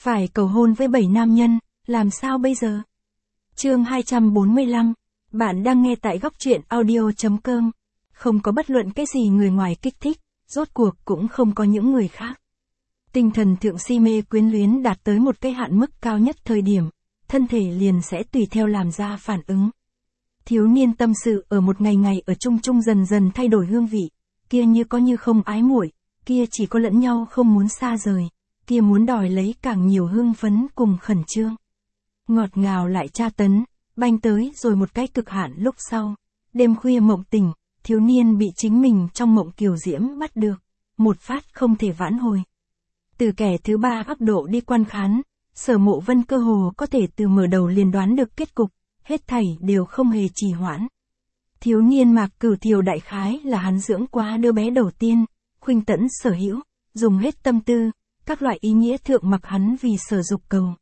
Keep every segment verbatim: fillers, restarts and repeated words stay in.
Phải cầu hôn với bảy nam nhân, làm sao bây giờ? Chương hai trăm bốn mươi lăm, bạn đang nghe tại góc truyện audio.com. Không có bất luận cái gì người ngoài kích thích, rốt cuộc cũng không có những người khác. Tinh thần thượng si mê quyến luyến đạt tới một cái hạn mức cao nhất thời điểm, thân thể liền sẽ tùy theo làm ra phản ứng. Thiếu niên tâm sự ở một ngày ngày ở chung chung dần dần thay đổi hương vị, kia như có như không ái muội, kia chỉ có lẫn nhau không muốn xa rời, kia muốn đòi lấy càng nhiều hương phấn cùng khẩn trương. Ngọt ngào lại tra tấn, banh tới rồi một cái cực hạn lúc sau. Đêm khuya mộng tỉnh, thiếu niên bị chính mình trong mộng kiều diễm bắt được, một phát không thể vãn hồi. Từ kẻ thứ ba góc độ đi quan khán, Sở Mộ Vân cơ hồ có thể từ mở đầu liền đoán được kết cục, hết thảy đều không hề trì hoãn. Thiếu niên Mạc Cửu Thiều đại khái là hắn dưỡng quá đứa bé đầu tiên, khuynh tẫn sở hữu, dùng hết tâm tư, các loại ý nghĩa thượng mặc hắn vì sở dục cầu.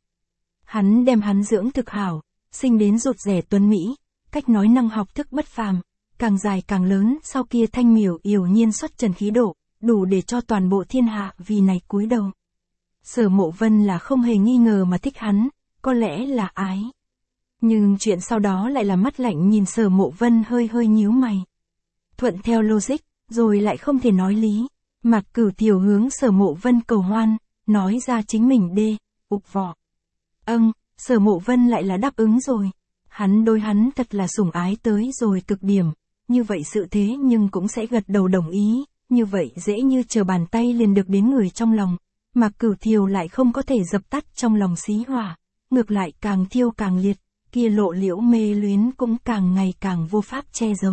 Hắn đem hắn dưỡng thực hảo, sinh đến rụt rẻ tuấn mỹ, cách nói năng học thức bất phàm, càng dài càng lớn, sau kia thanh miểu yểu nhiên xuất trần khí độ, đủ để cho toàn bộ thiên hạ vì này cúi đầu. Sở Mộ Vân là không hề nghi ngờ mà thích hắn, có lẽ là ái. Nhưng chuyện sau đó lại là mắt lạnh nhìn Sở Mộ Vân hơi hơi nhíu mày. Thuận theo logic, rồi lại không thể nói lý. Mạc Cửu Thiều hướng Sở Mộ Vân cầu hoan, nói ra chính mình đê, ục vỏ. Âng, Sở Mộ Vân lại là đáp ứng rồi. Hắn đối hắn thật là sủng ái tới rồi cực điểm, như vậy sự thế nhưng cũng sẽ gật đầu đồng ý, như vậy dễ như chờ bàn tay liền được đến người trong lòng. Mạc Cửu Thiều lại không có thể dập tắt trong lòng xí hỏa, ngược lại càng thiêu càng liệt, kia lộ liễu mê luyến cũng càng ngày càng vô pháp che giấu.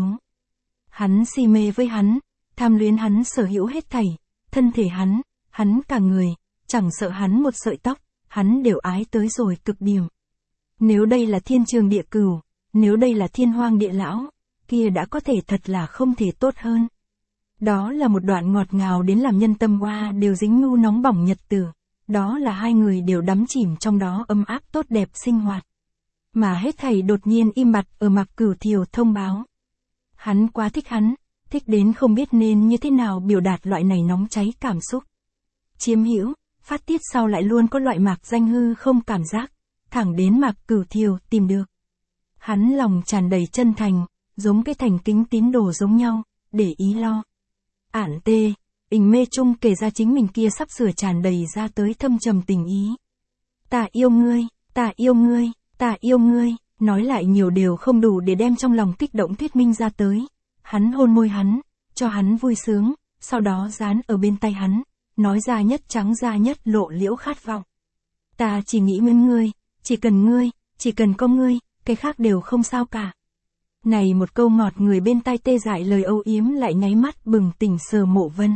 Hắn si mê với hắn, tham luyến hắn sở hữu hết thảy, thân thể hắn, hắn cả người, chẳng sợ hắn một sợi tóc, hắn đều ái tới rồi cực điểm. Nếu đây là thiên trường địa cửu, nếu đây là thiên hoang địa lão, kia đã có thể thật là không thể tốt hơn. Đó là một đoạn ngọt ngào đến làm nhân tâm hoa đều dính nhu nóng bỏng nhật tử, đó là hai người đều đắm chìm trong đó ấm áp tốt đẹp sinh hoạt. Mà hết thảy đột nhiên im bặt ở Mạc Cửu Thiều thông báo. Hắn quá thích hắn, thích đến không biết nên như thế nào biểu đạt loại này nóng cháy cảm xúc. Chiếm hữu, phát tiết sau lại luôn có loại mạc danh hư không cảm giác, thẳng đến Mạc Cửu Thiều tìm được. Hắn lòng tràn đầy chân thành, giống cái thành kính tín đồ giống nhau, để ý lo. Ản tê, ình mê chung kể ra chính mình kia sắp sửa tràn đầy ra tới thâm trầm tình ý. Ta yêu ngươi, ta yêu ngươi, ta yêu ngươi, nói lại nhiều điều không đủ để đem trong lòng kích động thuyết minh ra tới. Hắn hôn môi hắn, cho hắn vui sướng, sau đó dán ở bên tay hắn, nói ra nhất trắng ra nhất lộ liễu khát vọng. Ta chỉ nghĩ đến ngươi, chỉ cần ngươi, chỉ cần có ngươi, cái khác đều không sao cả. Này một câu ngọt người bên tai tê dại lời âu yếm lại nháy mắt bừng tỉnh Sở Mộ Vân.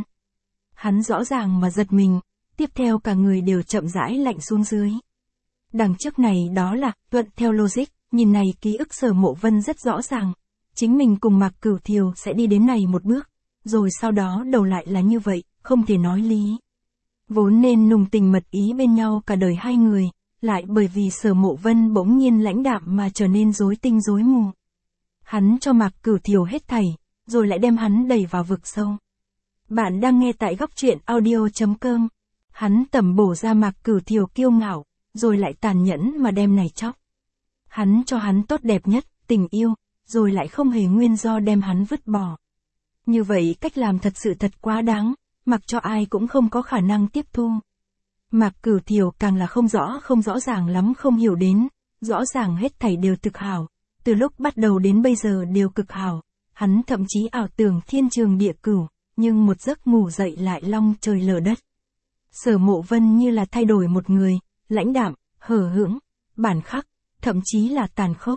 Hắn rõ ràng mà giật mình, tiếp theo cả người đều chậm rãi lạnh xuống dưới. Đằng trước này đó là, thuận theo logic, nhìn này ký ức Sở Mộ Vân rất rõ ràng. Chính mình cùng Mạc Cửu Thiều sẽ đi đến này một bước, rồi sau đó đầu lại là như vậy, không thể nói lý. Vốn nên nùng tình mật ý bên nhau cả đời hai người, lại bởi vì Sở Mộ Vân bỗng nhiên lãnh đạm mà trở nên rối tinh rối mù. Hắn cho Mạc Cửu Thiều hết thảy, rồi lại đem hắn đẩy vào vực sâu. Bạn đang nghe tại góc truyện audio.com. Hắn tẩm bổ ra Mạc Cửu Thiều kiêu ngạo, rồi lại tàn nhẫn mà đem này chóc. Hắn cho hắn tốt đẹp nhất, tình yêu, rồi lại không hề nguyên do đem hắn vứt bỏ. Như vậy cách làm thật sự thật quá đáng, mặc cho ai cũng không có khả năng tiếp thu. Mạc Cửu Thiều càng là không rõ không rõ ràng lắm không hiểu đến, rõ ràng hết thảy đều thực hảo, từ lúc bắt đầu đến bây giờ đều cực hảo, hắn thậm chí ảo tưởng thiên trường địa cửu, nhưng một giấc ngủ dậy lại long trời lở đất. Sở Mộ Vân như là thay đổi một người, lãnh đạm, hờ hững, bản khắc, thậm chí là tàn khốc.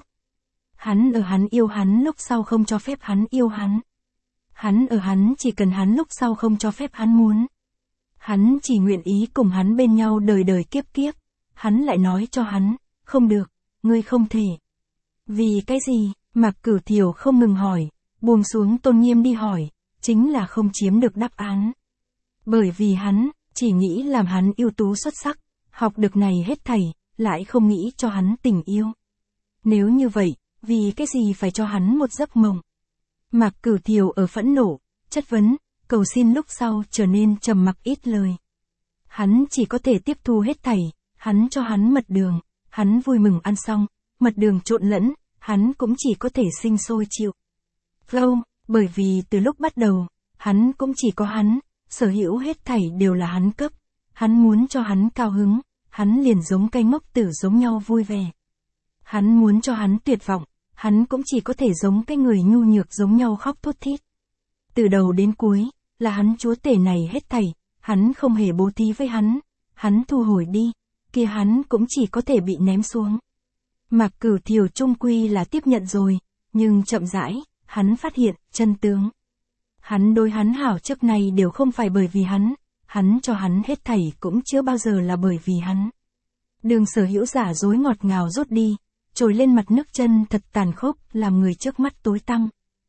Hắn ở hắn yêu hắn lúc sau không cho phép hắn yêu hắn. Hắn ở hắn chỉ cần hắn lúc sau không cho phép hắn muốn. Hắn chỉ nguyện ý cùng hắn bên nhau đời đời kiếp kiếp. Hắn lại nói cho hắn, không được, ngươi không thể. Vì cái gì? Mạc Cửu Thiều không ngừng hỏi, buông xuống tôn nghiêm đi hỏi, chính là không chiếm được đáp án. Bởi vì hắn, chỉ nghĩ làm hắn ưu tú xuất sắc, học được này hết thảy, lại không nghĩ cho hắn tình yêu. Nếu như vậy, vì cái gì phải cho hắn một giấc mộng? Mạc Cửu Thiều ở phẫn nộ, chất vấn, cầu xin lúc sau trở nên trầm mặc ít lời. Hắn chỉ có thể tiếp thu hết thảy, Hắn cho hắn mật đường, hắn vui mừng ăn xong, mật đường trộn lẫn, hắn cũng chỉ có thể sinh sôi chịu. Flow, bởi vì từ lúc bắt đầu, hắn cũng chỉ có hắn, sở hữu hết thảy đều là hắn cấp, hắn muốn cho hắn cao hứng, hắn liền giống cây ngốc tử giống nhau vui vẻ. Hắn muốn cho hắn tuyệt vọng, hắn cũng chỉ có thể giống cái người nhu nhược giống nhau khóc thút thít. Từ đầu đến cuối, là hắn chúa tể này hết thảy, hắn không hề bố thí với hắn, hắn thu hồi đi, kia hắn cũng chỉ có thể bị ném xuống. Mạc Cửu Thiều trung quy là tiếp nhận rồi, nhưng chậm rãi, hắn phát hiện, chân tướng. Hắn đối hắn hảo trước này đều không phải bởi vì hắn, hắn cho hắn hết thảy cũng chưa bao giờ là bởi vì hắn. Đường sở hữu giả dối ngọt ngào rút đi, trồi lên mặt nước chân thật tàn khốc, làm người trước mắt tối tăm.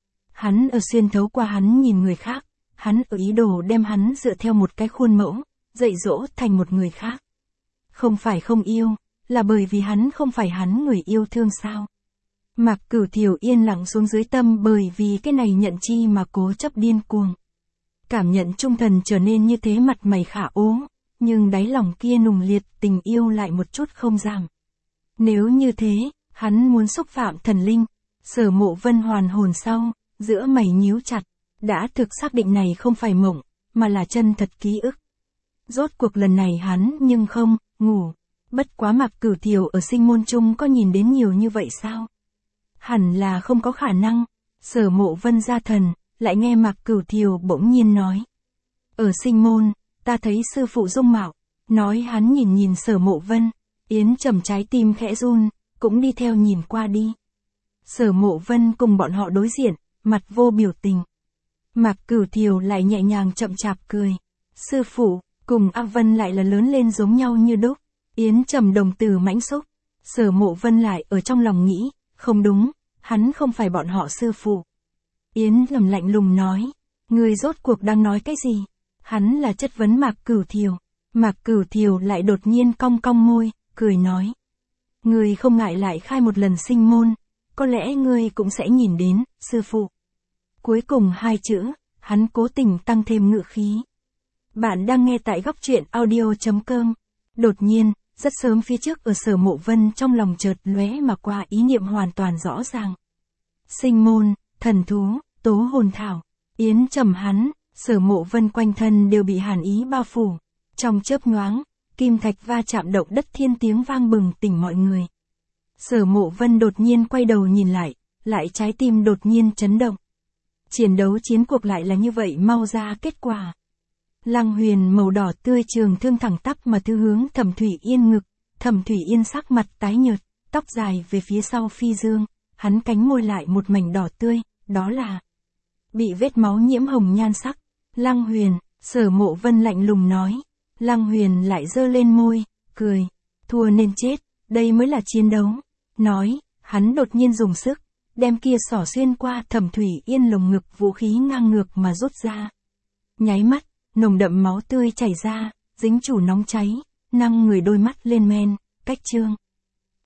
Hắn ở xuyên thấu qua hắn nhìn người khác, hắn ở ý đồ đem hắn dựa theo một cái khuôn mẫu, dạy dỗ thành một người khác. Không phải không yêu, là bởi vì hắn không phải hắn người yêu thương sao. Mạc Cửu Thiều yên lặng xuống dưới tâm bởi vì cái này nhận chi mà cố chấp điên cuồng. Cảm nhận trung thần trở nên như thế mặt mày khả ố, nhưng đáy lòng kia nùng liệt tình yêu lại một chút không giảm. Nếu như thế, hắn muốn xúc phạm thần linh, Sở Mộ Vân hoàn hồn sau, giữa mày nhíu chặt, đã thực xác định này không phải mộng, mà là chân thật ký ức. Rốt cuộc lần này hắn nhưng không, ngủ, bất quá Mạc Cửu Thiều ở sinh môn chung có nhìn đến nhiều như vậy sao? Hẳn là không có khả năng, Sở Mộ Vân ra thần, lại nghe Mạc Cửu Thiều bỗng nhiên nói. Ở sinh môn, ta thấy sư phụ dung mạo, nói hắn nhìn nhìn Sở Mộ Vân, Yến Trầm trái tim khẽ run, cũng đi theo nhìn qua đi. Sở Mộ Vân cùng bọn họ đối diện, mặt vô biểu tình. Mạc Cửu Thiều lại nhẹ nhàng chậm chạp cười. Sư phụ, cùng A Vân lại là lớn lên giống nhau như đúc. Yến Trầm đồng tử mãnh xúc. Sở Mộ Vân lại ở trong lòng nghĩ, không đúng, hắn không phải bọn họ sư phụ. Yến Trầm lạnh lùng nói, người rốt cuộc đang nói cái gì? Hắn là chất vấn Mạc Cửu Thiều. Mạc Cửu Thiều lại đột nhiên cong cong môi, cười nói. Người không ngại lại khai một lần sinh môn, có lẽ ngươi cũng sẽ nhìn đến, sư phụ. Cuối cùng hai chữ, hắn cố tình tăng thêm ngữ khí. Bạn đang nghe tại góc truyện audio chấm com. Đột nhiên, rất sớm phía trước ở Sở Mộ Vân trong lòng chợt lóe mà qua ý niệm hoàn toàn rõ ràng. Sinh môn, thần thú, tố hồn thảo, Yến Trầm hắn, Sở Mộ Vân quanh thân đều bị hàn ý bao phủ. Trong chớp nhoáng, kim thạch va chạm động đất thiên tiếng vang bừng tỉnh mọi người. Sở Mộ Vân đột nhiên quay đầu nhìn lại, lại trái tim đột nhiên chấn động. Chiến đấu chiến cuộc lại là như vậy mau ra kết quả. Lăng Huyền màu đỏ tươi trường thương thẳng tắp mà thư hướng Thẩm Thủy Yên ngực, Thẩm Thủy Yên sắc mặt tái nhợt, tóc dài về phía sau phi dương, hắn cánh môi lại một mảnh đỏ tươi, đó là bị vết máu nhiễm hồng nhan sắc. Lăng Huyền, Sở Mộ Vân lạnh lùng nói. Lăng Huyền lại giơ lên môi, cười, thua nên chết, đây mới là chiến đấu. Nói, hắn đột nhiên dùng sức, đem kia xỏ xuyên qua Thẩm Thủy Yên lồng ngực vũ khí ngang ngược mà rút ra. Nháy mắt, nồng đậm máu tươi chảy ra, dính chủ nóng cháy, năng người đôi mắt lên men, cách trương.